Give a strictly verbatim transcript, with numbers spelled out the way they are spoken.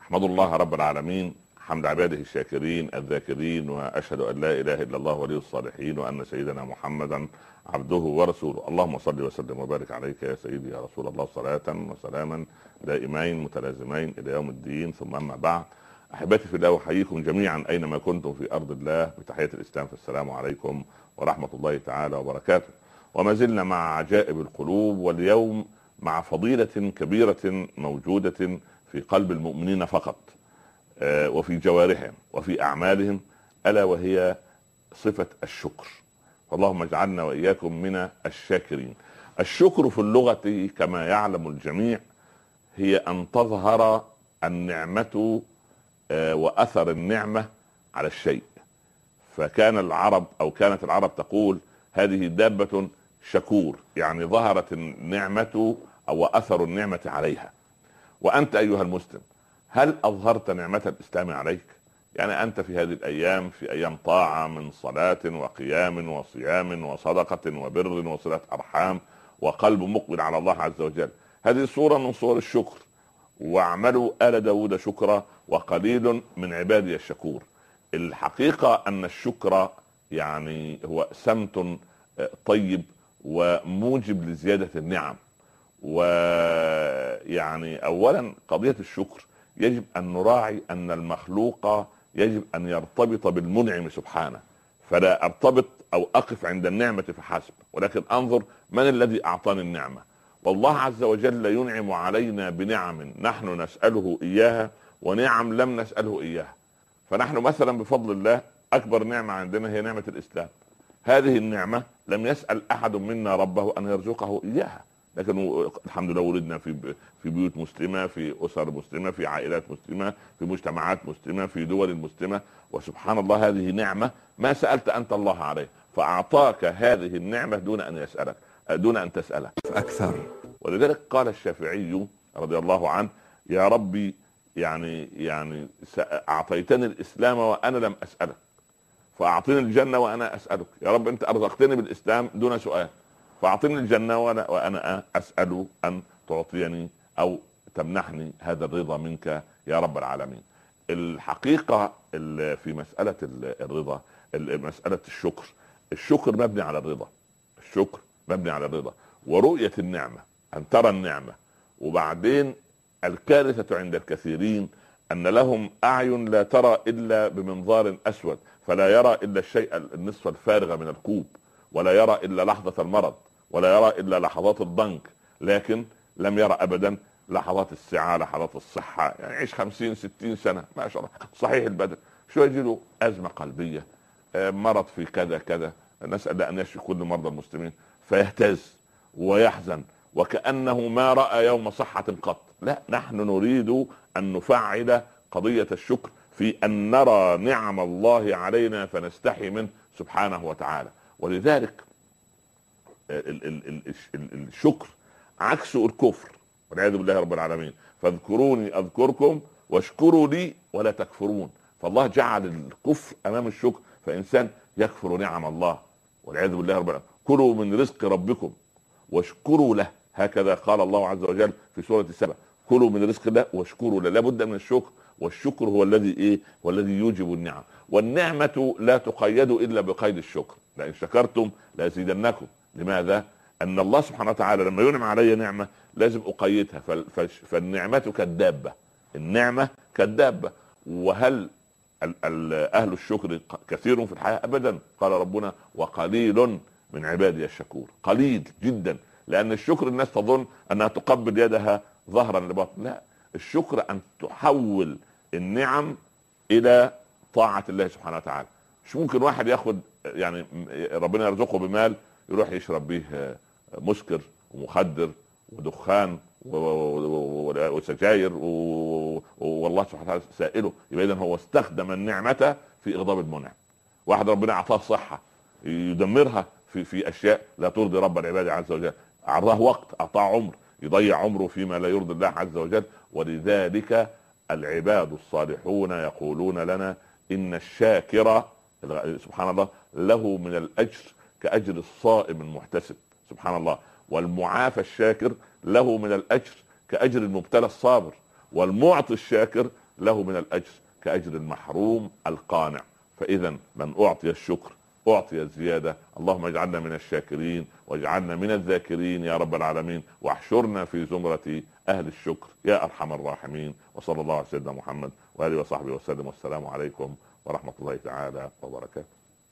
احمد الله رب العالمين حمد عباده الشاكرين الذاكرين، واشهد ان لا اله الا الله ولي الصالحين، وان سيدنا محمدا عبده ورسوله. اللهم صل وسلم وبارك عليك يا سيدي يا رسول الله، صلاة وسلاما دائمين متلازمين الى يوم الدين. ثم اما بعد، احبتي في الله، احييكم جميعا اينما كنتم في ارض الله بتحية الاسلام، فالسلام عليكم ورحمة الله تعالى وبركاته. وما زلنا مع عجائب القلوب، واليوم مع فضيلة كبيرة موجودة في قلب المؤمنين فقط، وفي جوارحهم وفي أعمالهم، ألا وهي صفة الشكر. اللهم اجعلنا وإياكم من الشاكرين. الشكر في اللغة كما يعلم الجميع هي أن تظهر النعمة وأثر النعمة على الشيء. فكان العرب أو كانت العرب تقول هذه دابة شكور، يعني ظهرت النعمة أو أثر النعمة عليها. وأنت أيها المسلم، هل أظهرت نعمة الإسلام عليك؟ يعني أنت في هذه الأيام في أيام طاعة من صلاة وقيام وصيام وصدقة وبر وصلة أرحام وقلب مقبل على الله عز وجل، هذه صورة من صور الشكر. واعملوا آل داود شكرا وقليل من عبادي الشكور. الحقيقة أن الشكر يعني هو سمت طيب وموجب لزيادة النعم. ويعني اولا قضية الشكر يجب ان نراعي ان المخلوق يجب ان يرتبط بالمنعم سبحانه، فلا ارتبط او اقف عند النعمة فحسب، ولكن انظر من الذي اعطاني النعمة. والله عز وجل ينعم علينا بنعم نحن نسأله اياها ونعم لم نسأله اياها. فنحن مثلا بفضل الله اكبر نعمة عندنا هي نعمة الاسلام. هذه النعمة لم يسأل احد منا ربه ان يرزقه اياها، لكن الحمد لله ولدنا في في بيوت مسلمه، في اسر مسلمه، في عائلات مسلمه، في مجتمعات مسلمه، في دول مسلمه. وسبحان الله هذه نعمه ما سالت انت الله عليه، فاعطاك هذه النعمه دون ان يسالك، دون ان تساله اكثر. ولذلك قال الشافعي رضي الله عنه: يا ربي يعني يعني اعطيتني الاسلام وانا لم اسالك، فاعطيني الجنه وانا اسالك. يا رب انت ارزقتني بالاسلام دون سؤال، فاعطني الجنة وانا وانا اسأل ان تعطيني او تمنحني هذا الرضا منك يا رب العالمين. الحقيقة في مسألة الرضا، مسألة الشكر، الشكر مبني على الرضا. الشكر مبني على الرضا ورؤية النعمة، ان ترى النعمة. وبعدين الكارثة عند الكثيرين ان لهم اعين لا ترى الا بمنظار اسود، فلا يرى الا الشيء النصف الفارغ من الكوب، ولا يرى الا لحظة المرض، ولا يرى الا لحظات الضنك، لكن لم يرى ابدا لحظات السعة، لحظات الصحة. يعني يعيش خمسين ستين سنة ما شاء الله صحيح البدن، شو يجي له ازمة قلبية، مرض في كذا كذا، نسأل الله ان يشفي كل مرضى المسلمين، فيهتز ويحزن وكأنه ما رأى يوم صحة قط. لا، نحن نريد ان نفعل قضية الشكر في ان نرى نعم الله علينا فنستحي منه سبحانه وتعالى. ولذلك ال ال ال الشكر عكسه الكفر والعياذ بالله رب العالمين. فاذكروني اذكركم واشكروا لي ولا تكفرون. فالله جعل الكفر امام الشكر، فانسان يكفر نعم الله والعياذ بالله رب العالمين. كلوا من رزق ربكم واشكروا له، هكذا قال الله عز وجل في سورة سبأ: كلوا من رزق الله واشكروا له. لابد من الشكر، والشكر هو الذي ايه والذي يوجب النعم. والنعمة لا تقيد الا بقيد الشكر: لئن شكرتم لازيدنكم. لماذا؟ ان الله سبحانه وتعالى لما ينعم علي نعمة لازم اقيدها. فالنعمة كالدابة، النعمة كالدابة. وهل اهل الشكر كثير في الحياة؟ ابدا. قال ربنا: وقليل من عبادي الشكور. قليل جدا. لان الشكر الناس تظن انها تقبل يدها ظهرا لبطن، لا، الشكر ان تحول النعم الى طاعة الله سبحانه وتعالى. مش ممكن واحد ياخد يعني ربنا يرزقه بمال يروح يشرب به مسكر ومخدر ودخان وسجاير، والله سبحانه وتعالى سائله. يبقى اذا هو استخدم النعمة في اغضاب المنعم. واحد ربنا اعطاه صحة يدمرها في في اشياء لا ترضي رب العباد عز وجل. اعطاه وقت، اعطاه عمر، يضيع عمره فيما لا يرضي الله عز وجل. ولذلك العباد الصالحون يقولون لنا: ان الشاكر سبحان الله له من الاجر كاجر الصائم المحتسب، سبحان الله. والمعافى الشاكر له من الاجر كاجر المبتلى الصابر. والمعطي الشاكر له من الاجر كاجر المحروم القانع. فاذا من اعطي الشكر اعطي الزياده. اللهم اجعلنا من الشاكرين واجعلنا من الذاكرين يا رب العالمين، واحشرنا في زمره اهل الشكر يا ارحم الراحمين. وصلى الله على سيدنا محمد واله وصحبه وسلم، والسلام عليكم ورحمه الله تعالى وبركاته.